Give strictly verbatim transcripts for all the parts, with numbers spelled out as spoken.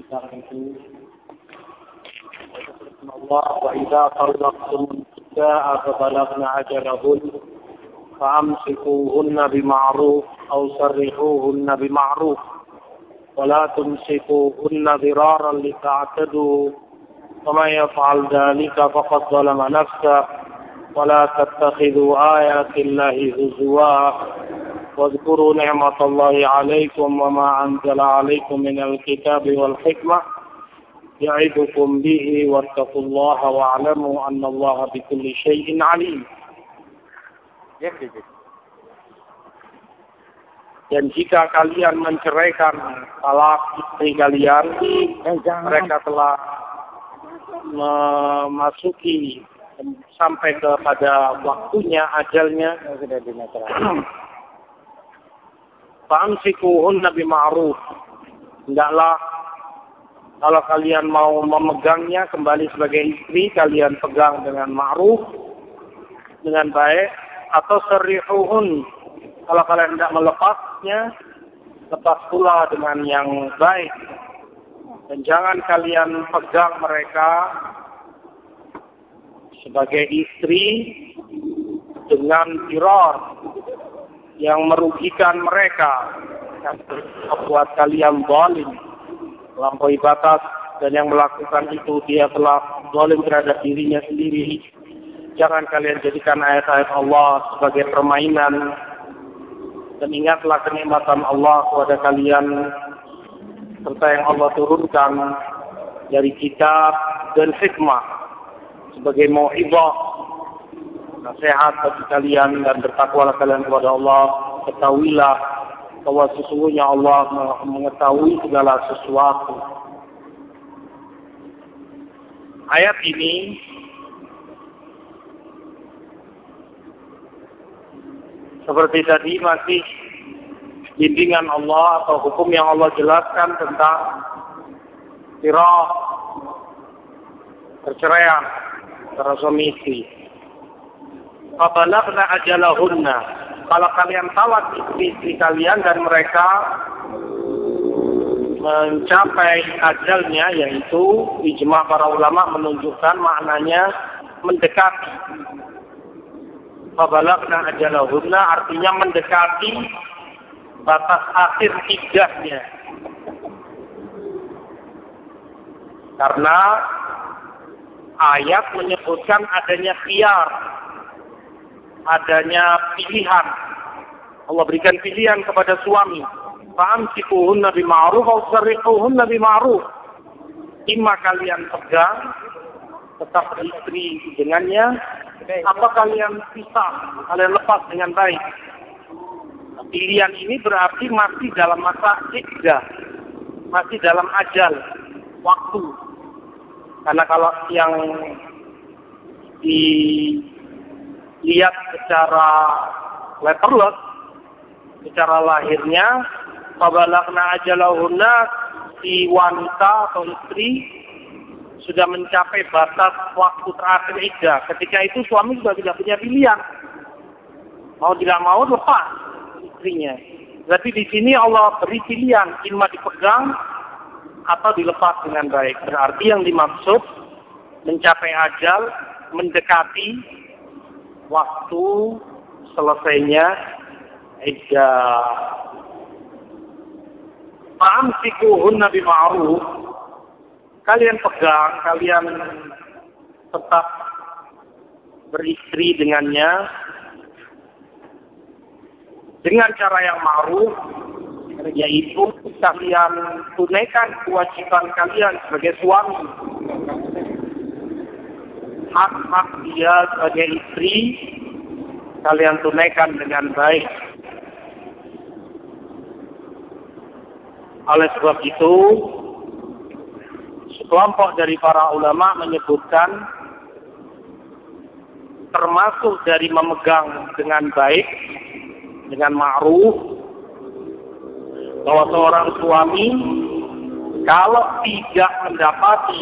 Allah wa idza talaqtum nisaa fabalagna ajalahun fa'amsikuhunna bima'ruf aw sarrihuhunna bima'ruf wa la tumsikuhunna dhiraran lita'tadu wa man yaf'al dhalika faqad zalama nafsahu wa la tattakhidhu ayati Allahi huzwa واذكروا نعمة الله عليكم وما أنزل عليكم من الكتاب والحكمة يعظكم به واتقوا الله واعلموا أن الله بكل شيء عليم. Dan jika kalian menceraikan talak istri kalian, mereka telah memasuki sampai kepada waktunya, ajalnya. Fa'amsikuhunna bima'ruf. Hendaklah kalau kalian mau memegangnya kembali sebagai istri, kalian pegang dengan ma'ruf, dengan baik, atau sarrihuhun. Kalau kalian tidak melepasnya, lepas pula dengan yang baik. Dan jangan kalian pegang mereka sebagai istri dengan diror yang merugikan mereka, yang membuat kalian zalim, melampaui batas, dan yang melakukan itu dia telah zalim terhadap dirinya sendiri. Jangan kalian jadikan ayat-ayat Allah sebagai permainan, dan ingatlah kenikmatan Allah kepada kalian serta yang Allah turunkan dari kitab dan hikmah sebagai mau'izah, nasihat bagi kalian, dan bertakwalah kalian kepada Allah. Ketahuilah bahwa sesungguhnya Allah mengetahui segala sesuatu. Ayat ini seperti tadi masih bimbingan Allah atau hukum yang Allah jelaskan tentang tirah, perceraian antara suami istri. Fabalagna ajalahunna. Kalau kalian talak istri kalian dan mereka mencapai ajalnya, yaitu ijma para ulama menunjukkan maknanya mendekati. Fabalagna ajalahunna artinya mendekati batas akhir iddahnya. Karena ayat menyebutkan adanya khiyar, adanya pilihan. Allah berikan pilihan kepada suami. Fa'amsikuhunna bima'ruf aw sarrihuhunna bima'ruf. Imma kalian pegang, tetap istri dengannya, atau kalian pisah, kalian lepas dengan baik. Pilihan ini berarti masih dalam masa iddah, masih dalam ajal, waktu. Karena kalau yang di lihat secara letterless, secara lahirnya, fabalagna ajalahunna, si wanita atau istri sudah mencapai batas waktu terakhir iddah. Ketika itu suami sudah tidak punya pilihan, mau tidak mau lepas istrinya. Tapi di sini Allah beri pilihan, imma dipegang atau dilepas dengan baik. Berarti yang dimaksud mencapai ajal, mendekati waktu selesainya iddah. Fa'amsikuhunna bima'ruf. Kalian pegang, kalian tetap beristri dengannya dengan cara yang ma'ruf, yaitu kalian tunaikan kewajiban kalian sebagai suami. Hak-hak dia sebagai istri kalian tunaikan dengan baik. Oleh sebab itu, sekelompok dari para ulama menyebutkan termasuk dari memegang dengan baik, dengan ma'ruf, bahwa seorang suami kalau tidak mendapati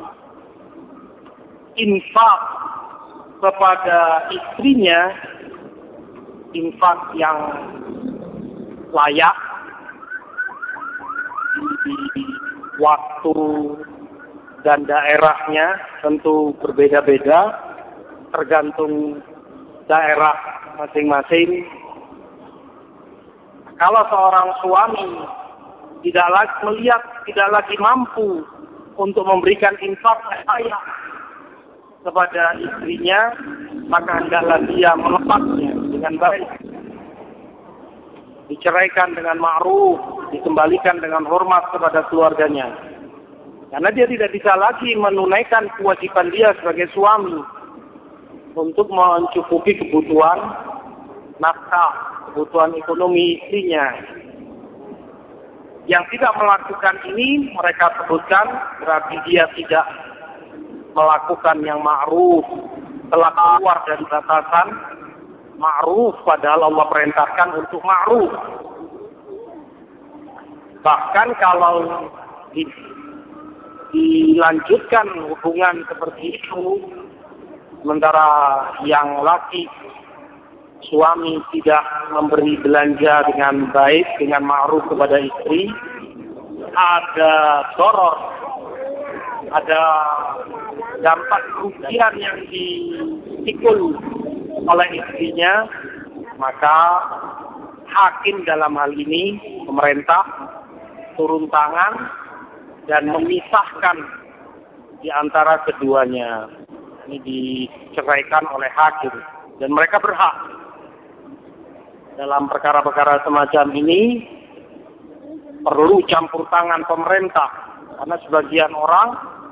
infak kepada istrinya, infak yang layak, waktu dan daerahnya tentu berbeda-beda, tergantung daerah masing-masing. Kalau seorang suami tidak lagi melihat, tidak lagi mampu untuk memberikan infak layak kepada istrinya, maka hendaklah dia melepasnya dengan baik. Diceraikan dengan ma'ruf, dikembalikan dengan hormat kepada keluarganya. Karena dia tidak bisa lagi menunaikan kewajiban dia sebagai suami untuk mencukupi kebutuhan nafkah, kebutuhan ekonomi istrinya. Yang tidak melakukan ini, mereka sebutkan berarti dia tidak melakukan yang ma'ruf, telah keluar dari batasan ma'ruf, padahal Allah perintahkan untuk ma'ruf. Bahkan kalau di, dilanjutkan hubungan seperti itu, sementara yang laki suami tidak memberi belanja dengan baik, dengan ma'ruf kepada istri, ada doror, ada dampak kerugian yang dipikul oleh istrinya, maka hakim dalam hal ini, pemerintah, turun tangan dan memisahkan di antara keduanya. Ini diceraikan oleh hakim dan mereka berhak. Dalam perkara-perkara semacam ini perlu campur tangan pemerintah, karena sebagian orang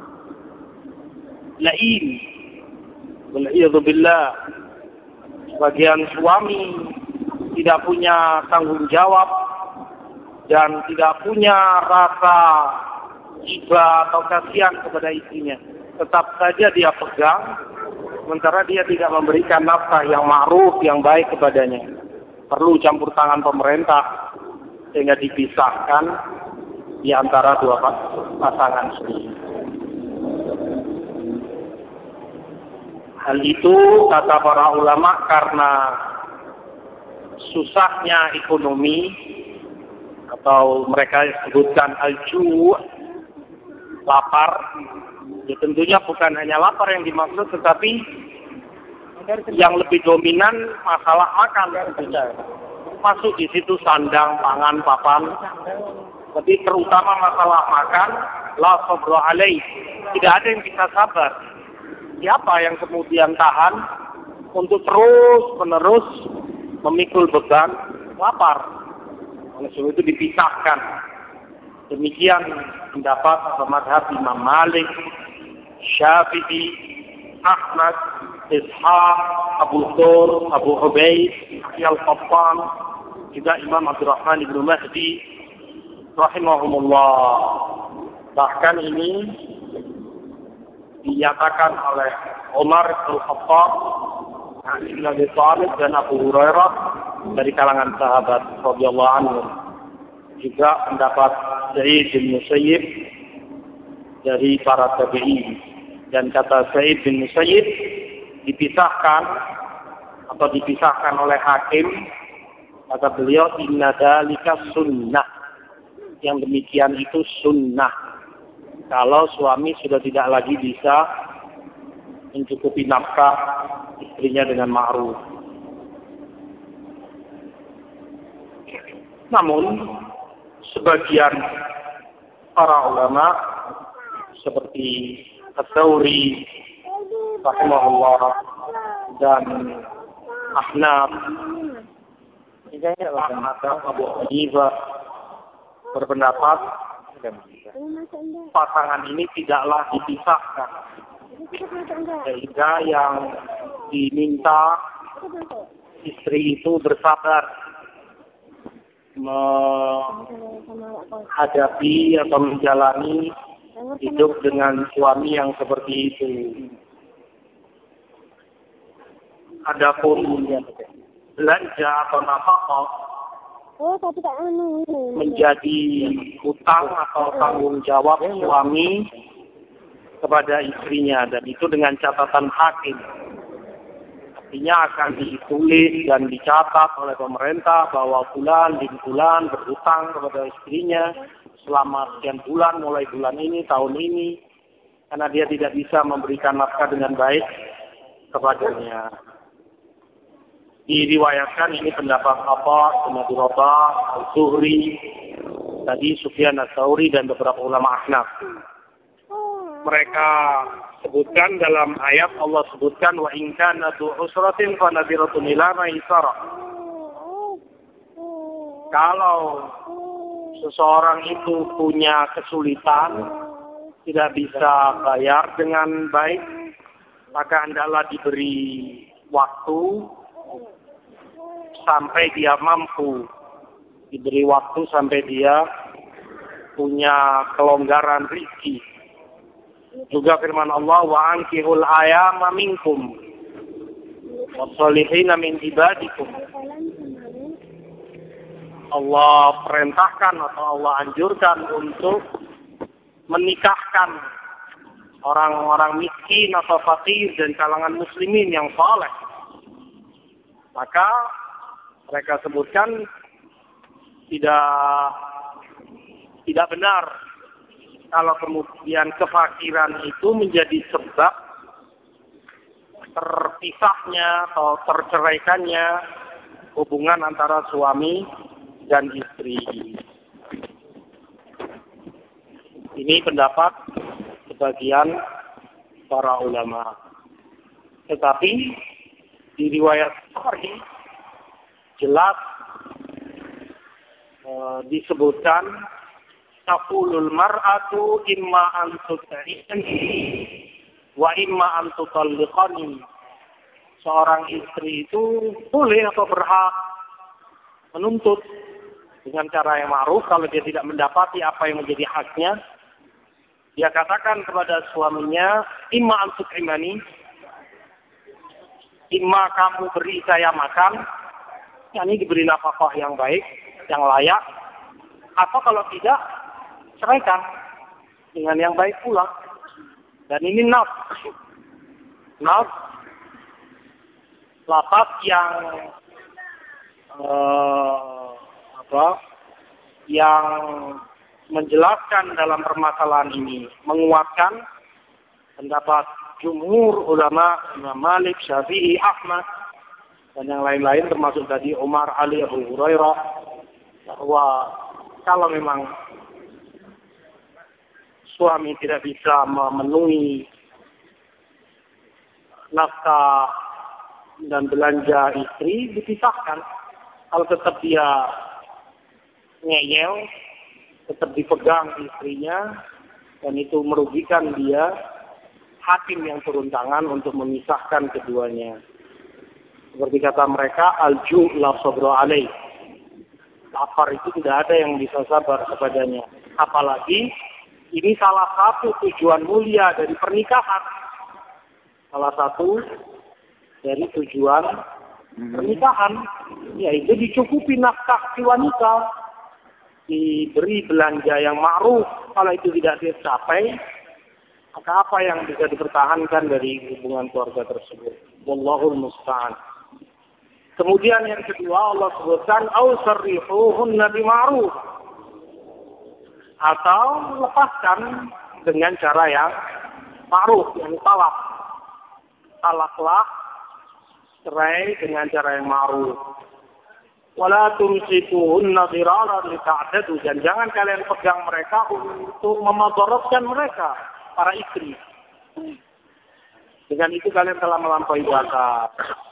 lain, wal'iyadzubillah, sebagian suami tidak punya tanggung jawab dan tidak punya rasa iba atau kasihan kepada istrinya. Tetap saja dia pegang, sementara dia tidak memberikan nafkah yang ma'ruf, yang baik kepadanya. Perlu campur tangan pemerintah sehingga dipisahkan di antara dua pasangan suami. Hal itu kata para ulama karena susahnya ekonomi, atau mereka sebutkan al-ju', lapar. Ya tentunya bukan hanya lapar yang dimaksud, tetapi yang lebih dominan masalah makan. Masuk di situ sandang, pangan, papan. Tapi terutama masalah makan, la sabra alaih. Tidak ada yang bisa sabar. Siapa yang kemudian tahan untuk terus menerus memikul beban lapar? Oleh sebab itu dipisahkan. Demikian pendapat atau mazhab Imam Malik, Syafi'i, Ahmad, Ishaq, Abu Thur, Abu Ubaid, Al-Qattan, juga Imam Abdurrahman ibn Mahdi, rahimahumullah. Bahkan ini dinyatakan oleh Umar Al-Khattab, Ali bin Abi Thalib dan Abu Hurairah dari kalangan sahabat radhiyallahu anhu. Juga pendapat Sa'id bin Musayyib dari para tabi'in. Dan kata Sa'id bin Musayyib dipisahkan atau dipisahkan oleh hakim, kata beliau, inna dzalika sunnah. Yang demikian itu sunnah. Kalau suami sudah tidak lagi bisa mencukupi nafkah istrinya dengan ma'ruf. Namun sebagian para ulama seperti As-Sawri rahimahullah dan Ahnaf, Ahmad Abu Hanifah berpendapat pasangan ini tidaklah dipisahkan, sehingga yang diminta istri itu bersabar menghadapi atau menjalani hidup dengan suami yang seperti itu. Adapun belanja atau nafkah menjadi hutang atau tanggung jawab suami kepada istrinya, dan itu dengan catatan hakim. Artinya akan ditulis dan dicatat oleh pemerintah bahwa bulan di bulan berhutang kepada istrinya selama sekian bulan, mulai bulan ini, tahun ini, karena dia tidak bisa memberikan nafkah dengan baik kepadanya. Diriwayatkan ini pendapat apa? Nabi Rabah, Al-Zuhri, tadi Sufyan Ats-Tsauri dan beberapa ulama Ahnaf. Mereka sebutkan dalam ayat Allah sebutkan wa in kana du usratin fa nadhiratun ila maisarah. Kalau seseorang itu punya kesulitan, tidak bisa bayar dengan baik, maka hendaklah diberi waktu sampai dia mampu, diberi waktu sampai dia punya kelonggaran rezeki. Juga firman Allah, wa ankihul ayama minkum wassolihina min ibadikum. Allah perintahkan atau Allah anjurkan untuk menikahkan orang-orang miskin atau fakir dan kalangan muslimin yang saleh. Maka mereka sebutkan tidak tidak benar kalau kemudian kefakiran itu menjadi sebab terpisahnya atau terceraikannya hubungan antara suami dan istri. Ini pendapat sebagian para ulama. Tetapi di riwayat Sahih jelas e, disebutkan taqulul mar'atu imma an tuta'ini wa imma an tutalliqani. Seorang istri itu boleh atau berhak menuntut dengan cara yang ma'ruf kalau dia tidak mendapati apa yang menjadi haknya. Dia katakan kepada suaminya, imma an tut'imani, imma kamu beri saya makan, yakni diberi nafkah yang baik, yang layak, atau kalau tidak, ceraikan dengan yang baik pula. Dan ini naf, naf, lafaz yang uh, apa, yang menjelaskan dalam permasalahan ini, menguatkan pendapat jumhur ulama Imam Malik, Syafi'i, Ahmad, dan yang lain-lain termasuk tadi Umar, Ali, Abu Hurairah, bahwa kalau memang suami tidak bisa memenuhi nafkah dan belanja istri, dipisahkan. Kalau tetap dia ngeyel, tetap dipegang istrinya, dan itu merugikan dia, hakim yang turun tangan untuk memisahkan keduanya. Seperti kata mereka, al-ju' la sabra alaih. Lapar itu tidak ada yang bisa sabar kepadanya. Apalagi ini salah satu tujuan mulia dari pernikahan. Salah satu dari tujuan pernikahan, yaitu dicukupi nafkah si wanita, diberi belanja yang ma'ruf. Kalau itu tidak tercapai, maka apa yang bisa dipertahankan dari hubungan keluarga tersebut? Wallahul musta'an. Kemudian yang kedua Allah sebutkan au sarrihuhunna bima'ruf, atau lepaskan dengan cara yang ma'ruf, yang talak. Talaklah, cerai dengan cara yang ma'ruf. Wala tumsikuhunna dhiraran lita'tadu, dan jangan kalian pegang mereka untuk memadaratkan mereka, para istri. Dengan itu kalian telah melampaui batas.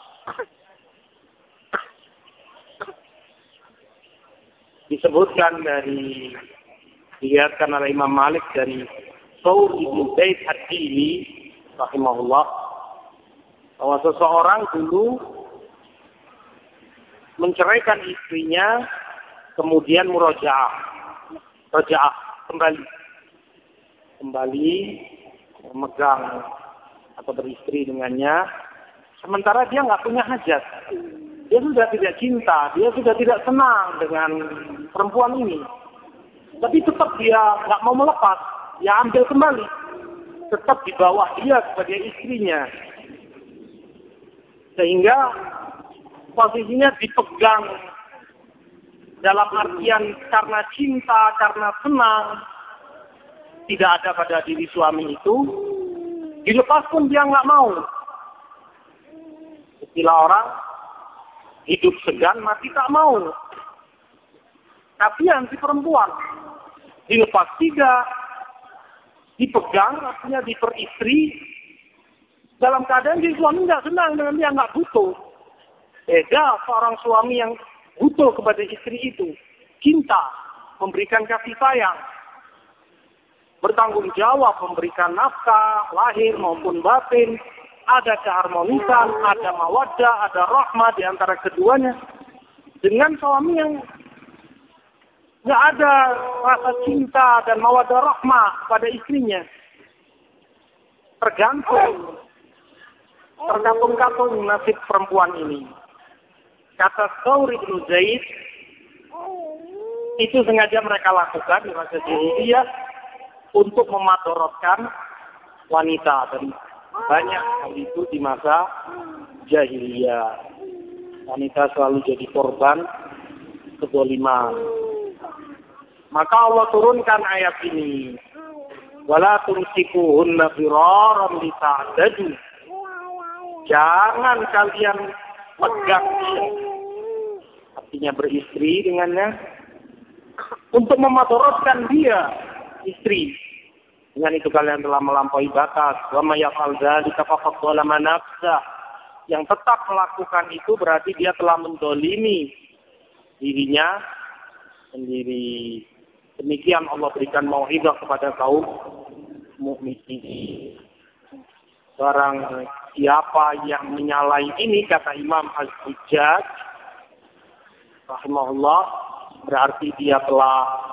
Disebutkan dari dilihatkan oleh Imam Malik dari Thawr ibn Zaid Ad-Dili rahimahullah, bahwa seseorang dulu menceraikan istrinya, kemudian murojaah, rojaah, kembali, kembali memegang atau beristri dengannya, sementara dia nggak punya hajat. Dia sudah tidak cinta, dia sudah tidak senang dengan perempuan ini. Tapi tetap dia nggak mau melepas, dia ambil kembali. Tetap di bawah dia sebagai istrinya. Sehingga posisinya dipegang dalam artian karena cinta, karena senang, tidak ada pada diri suami itu, dilepas pun dia nggak mau. Istilah orang, hidup segan, mati tak mau. Kasihan si perempuan. Dilepas tidak, dipegang, artinya diperistri, dalam keadaan si suami nggak senang dengan dia, nggak butuh. Beda seorang suami yang butuh kepada istri itu. Cinta, memberikan kasih sayang. Bertanggung jawab, memberikan nafkah, lahir maupun batin. Ada keharmonisan, ada mawaddah, ada rahmah di antara keduanya. Dengan suami yang nggak ada rasa cinta dan mawaddah rahmah pada istrinya. Tergantung. Tergantung-gantung nasib perempuan ini. Kata Thawr bin Zaid, itu sengaja mereka lakukan di masa jahiliyah untuk memadorotkan wanita. Dan banyak hal itu di masa jahiliyah. Wanita selalu jadi korban kezaliman. Maka Allah turunkan ayat ini. Wala tumsikuhunna firaran lita'tadu. Jangan kalian pegang dia. Artinya beristri dengannya untuk memadorotkan dia, istri. Dengan itu kalian telah melampaui batas. Wa may yaf'al dzalika faqad dzalama nafsah. Yang tetap melakukan itu berarti dia telah mendolimi dirinya sendiri. Demikian Allah berikan mau'izah kepada kaum mukminin. Barang siapa yang menyalahi ini, kata Imam Az-Zujjaj rahimahullah, berarti dia telah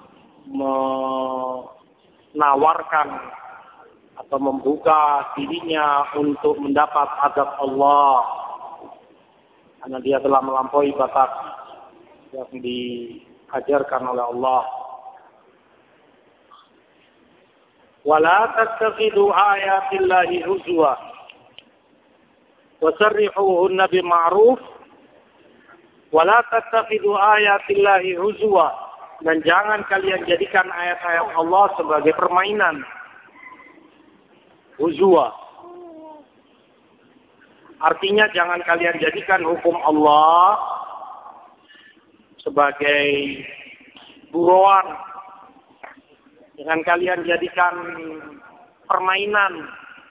menawarkan atau membuka dirinya untuk mendapat azab Allah. Karena dia telah melampaui batas yang diajarkan oleh Allah. Wala tattakhidhu ayatillahi huzwa wa sarrihuhunna bima'ruf wala tattakhidhu ayatillahi huzwa, dan jangan kalian jadikan ayat-ayat Allah sebagai permainan. Huzwa artinya jangan kalian jadikan hukum Allah sebagai buruan. Jangan kalian jadikan permainan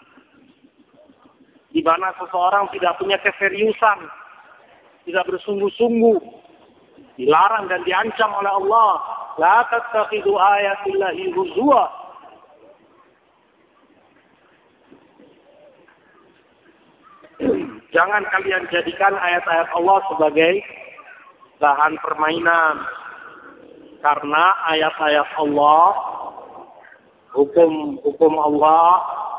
di mana seseorang tidak punya keseriusan, tidak bersungguh-sungguh, dilarang dan diancam oleh Allah. La tattakhidhu ayatillahi huzwa. Jangan kalian jadikan ayat-ayat Allah sebagai bahan permainan. Karena ayat-ayat Allah, hukum-hukum Allah,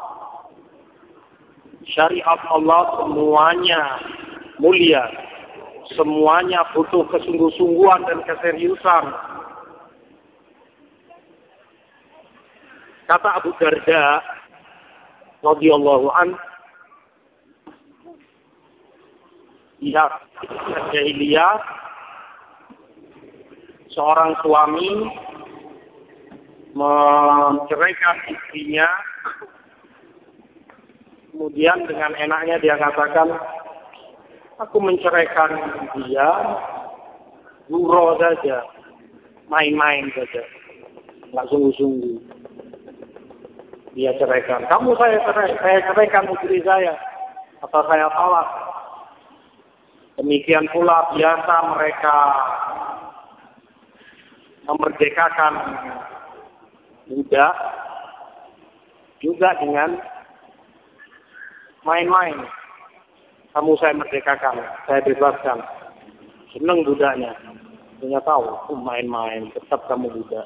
syariat Allah semuanya mulia. Semuanya butuh kesungguh-sungguhan dan keseriusan. Kata Abu Darda radhiyallahu an, ya, jahiliyah, seorang suami menceraikan istrinya, kemudian dengan enaknya dia katakan, aku menceraikan dia, guro saja, main-main saja, nggak sungguh-sungguh. Dia ceraikan, kamu saya cerai, saya ceraikan istri saya, atau saya talak. Demikian pula biasa mereka memerdekakan budak juga dengan main-main. Kamu saya merdekakan, saya bebaskan. Senang budaknya. Dia tahu, oh, main-main, tetap kamu budak.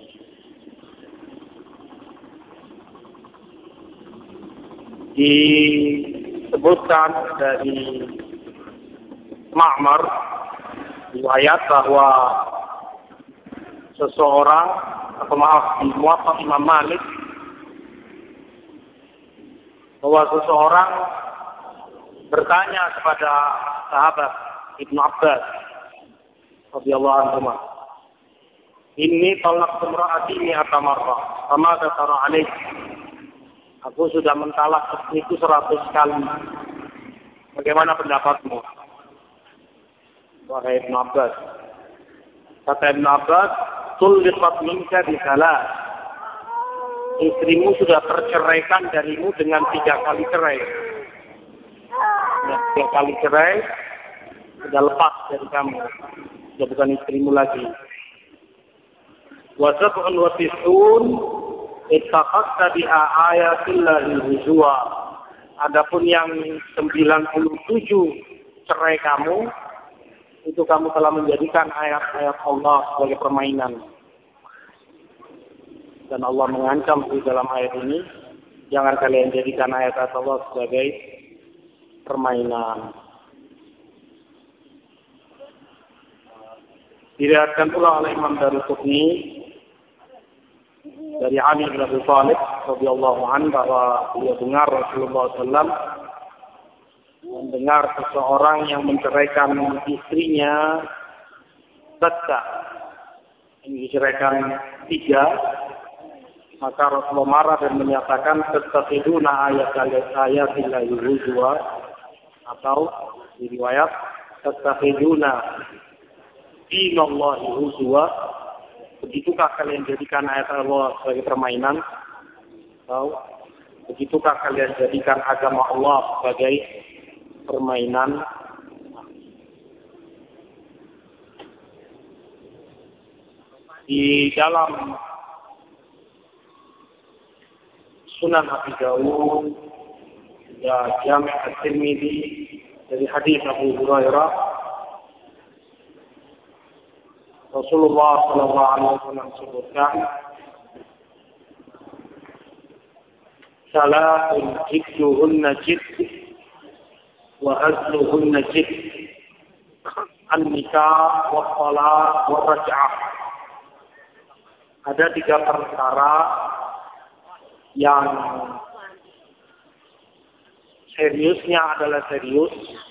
Disebutkan dari Ma'mar riwayat bahwa seseorang, atau maaf, di Muwatta Imam Malik, bahwa seseorang bertanya kepada sahabat Ibnu Abbas radhiyallahu anhu, Inni talak imra'ati mi'ata marrah. Sama tara alaih. Aku sudah mentalak istriku seratus kali. Bagaimana pendapatmu? Wahai Ibn Abbas. Kata Ibn Abbas, tuliqat minka bisalah. Istrimu sudah terceraikan darimu dengan tiga kali cerai. Nah, tiga kali cerai, sudah lepas dari kamu. Sudah bukan istrimu lagi. Wa sab'un wa tis'un ittaqatta biha ayatillahi huzwa. Adapun yang sembilan puluh tujuh cerai kamu, itu kamu telah menjadikan ayat-ayat Allah sebagai permainan. Dan Allah mengancam di dalam ayat ini, jangan kalian jadikan ayat-ayat Allah sebagai permainan. Diriwayatkan pula oleh Imam Daruqutni dari Ali bin Abi Thalib radhiyallahu anhu bahwa beliau dengar Rasulullah sallallahu alaihi wasallam mendengar seseorang yang menceraikan istrinya batta, yang diceraikan tiga, maka Rasulullah marah dan menyatakan tattakhiduna ayat-ayatillahi huzwa, atau di riwayat tattakhiduna dinallahi huzwa. Begitukah kalian jadikan ayat Allah sebagai permainan? Atau begitukah kalian jadikan agama Allah sebagai permainan? Di dalam Sunan Abi Dawud dan Jami' At-Tirmidzi dari hadis Abu Hurairah, Rasulullah sallallahu alaihi wasallam sebutkan, salatun jidduhunna jidd wa hazluhunna jidd, an-nikah wa talaq wa raj'ah. Ada tiga perkara yang seriusnya adalah serius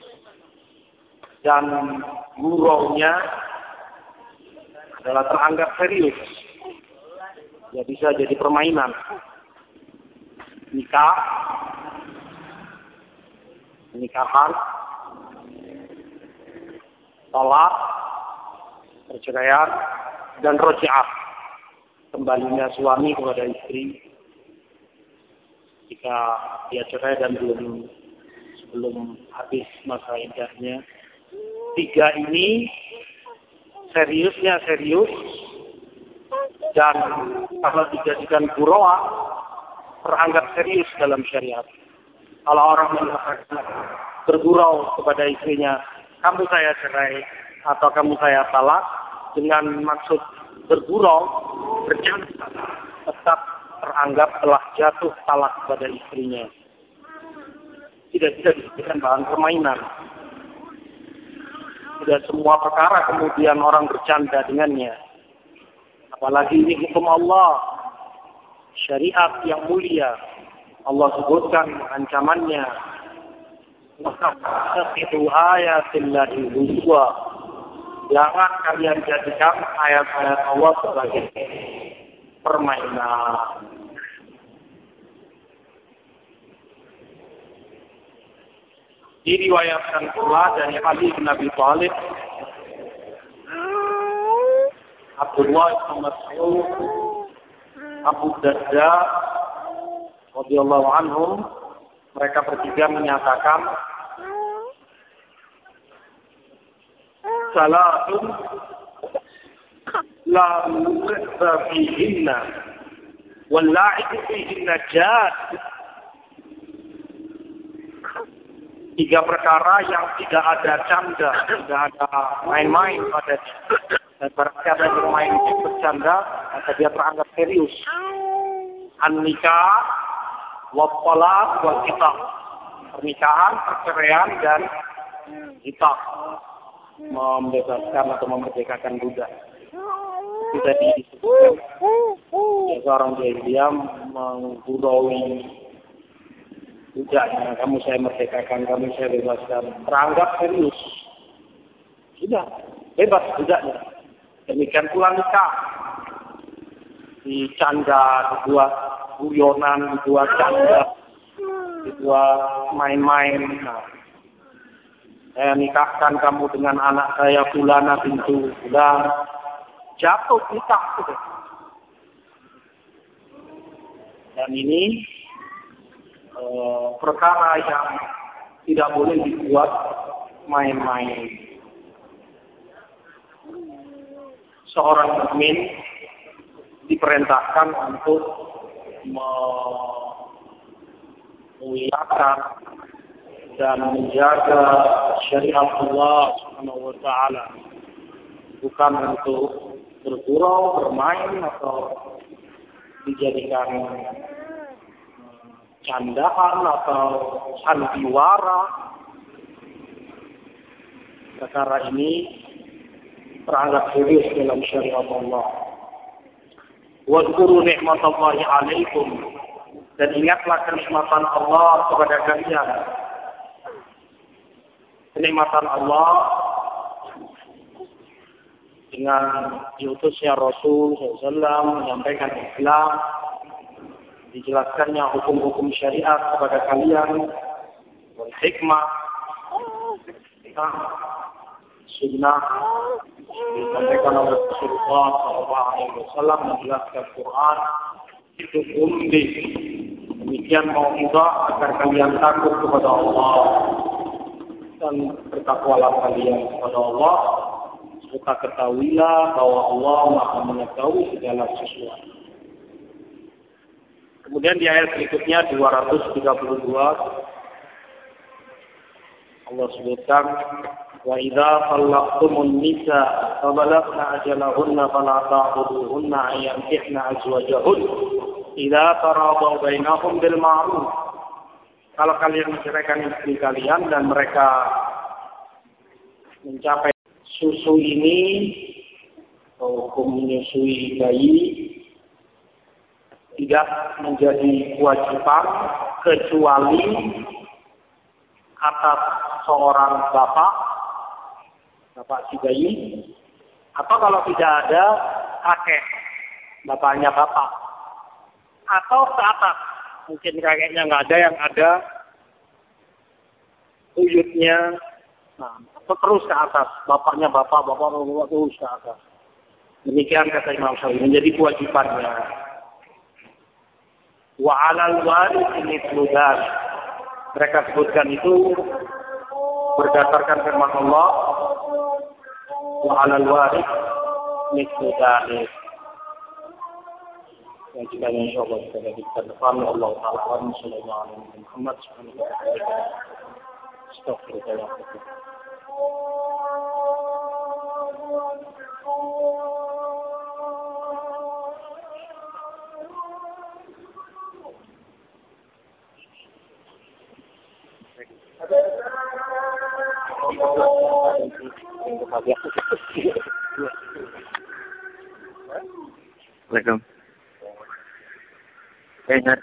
dan guraunya adalah teranggap serius. Ya, bisa jadi permainan. Nikah, nikahan, talak, perceraian, dan roj'ah, kembalinya suami kepada istri jika dia cerai dan belum sebelum habis masa iddahnya. Tiga ini seriusnya serius, dan kalau dijadikan gurauan teranggap serius dalam syariat. Kalau orang mengatakan bergurau kepada istrinya, kamu saya cerai atau kamu saya talak, dengan maksud bergurau, berjanda, tetap teranggap telah jatuh talak kepada istrinya. Tidak bisa dijadikan bahan permainan. Tidak semua perkara kemudian orang bercanda dengannya. Apalagi ini hukum Allah, syariat yang mulia. Allah sebutkan ancamannya. Itu ayatillahi huzwa. Jangan kalian jadikan ayat-ayat Allah sebagai permainan. Diriwayatkan pula dari Ali bin Abi Thalib, Abdullah bin Mas'ud, Abu Darda radhiyallahu anhum, mereka bertiga menyatakan, salatun la mu'ta fihinna wal la'ibu fihinna jad. Tiga perkara yang tidak ada canda, tidak ada main-main padanya. Dan berarti ada yang bermain bercanda, maka dia teranggap serius. An-nikah, wa-talaq, wa-kitab. Pernikahan, perceraian, dan kitab. Membebaskan atau memerdekakan budak. Itu tadi disebutkan. Ya, seorang jahiliyah mengguraui budaknya, kamu saya merdekakan, kamu saya bebaskan. Teranggap serius. Sudah, bebas budaknya. Demikian pula nikah. dicanda, dibuat guyonan, dibuat canda, dibuat main-main. Nah, saya nikahkan kamu dengan anak saya Fulana bintu Fulan, jatuh nikah gitu. Dan ini eh, perkara yang tidak boleh dibuat main-main. Seorang mukmin diperintahkan untuk memuliakan dan menjaga syariat Allah Subhanahu wa taala, bukan untuk bergurau, bermain atau dijadikan candaan atau sandiwara. Perkara ini teranggap serius dalam syariat Allah. Wadhkuru ni'matallahi 'alaikum, dan ingatlah kenikmatan Allah kepada kalian. Kenikmatan Allah dengan diutusnya Rasul shallallahu alaihi wasallam menyampaikan Islam, dijelaskannya hukum-hukum syariat kepada kalian, dan hikmah, sunnah disampaikan oleh Rasulullah shallallahu alaihi wasallam, menjelaskan Quran itu umbi. Demikian mau juga agar kalian takut kepada Allah dan bertakwalah kalian kepada Allah. Kita ketahuilah bahwa Allah Maha mengetahui segala sesuatu. Kemudian di ayat berikutnya dua ratus tiga puluh dua Allah sebutkan, wa idza talaqtumun nisa fa balagna ajalahunna fala ta'buduhunna an yankihna azwajahun idza taradaw bainahum bil ma'ruf. Kalau kalian menceraikan istri kalian dan mereka mencapai susu ini atau hukum menyusui bayi tidak menjadi kewajiban kecuali atas seorang bapak, bapak si bayi, atau kalau tidak ada kakek, bapaknya bapak, atau ke atas, mungkin kakeknya nggak ada, yang ada uyutnya, nah, atau terus ke atas, bapaknya bapak, bapak bapak terus ke atas. Demikian kata Imam Syafi'i, menjadi kewajibannya. Wa 'alal warith mithlu dzalik. Mereka sebutkan itu berdasarkan firman Allah, wa 'alal warith mithlu dzalik. Yang kita insyaallah kita berikan depan Allah Taala wa sallallahu alaihi Muhammad sallallahu alaihi wasallam. Astagfirullah. Assalamualaikum. Ingat.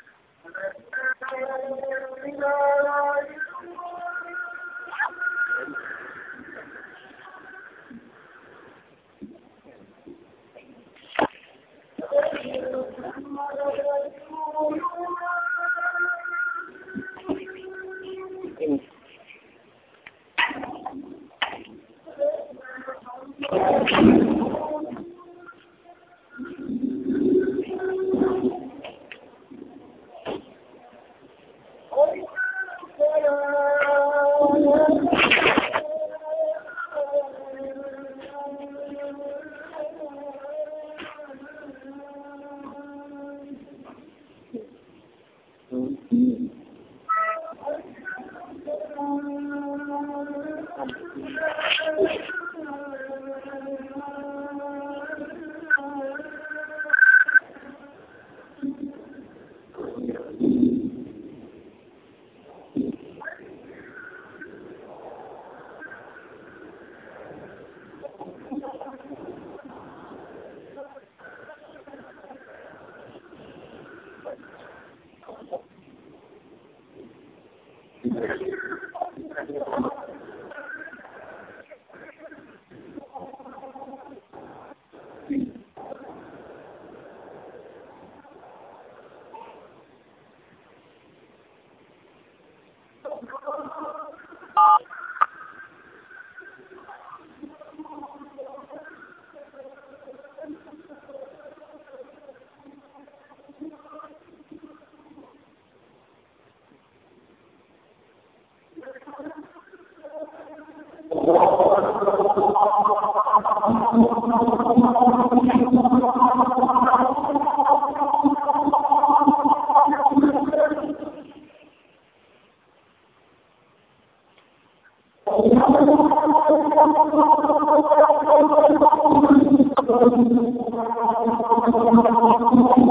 Thank you.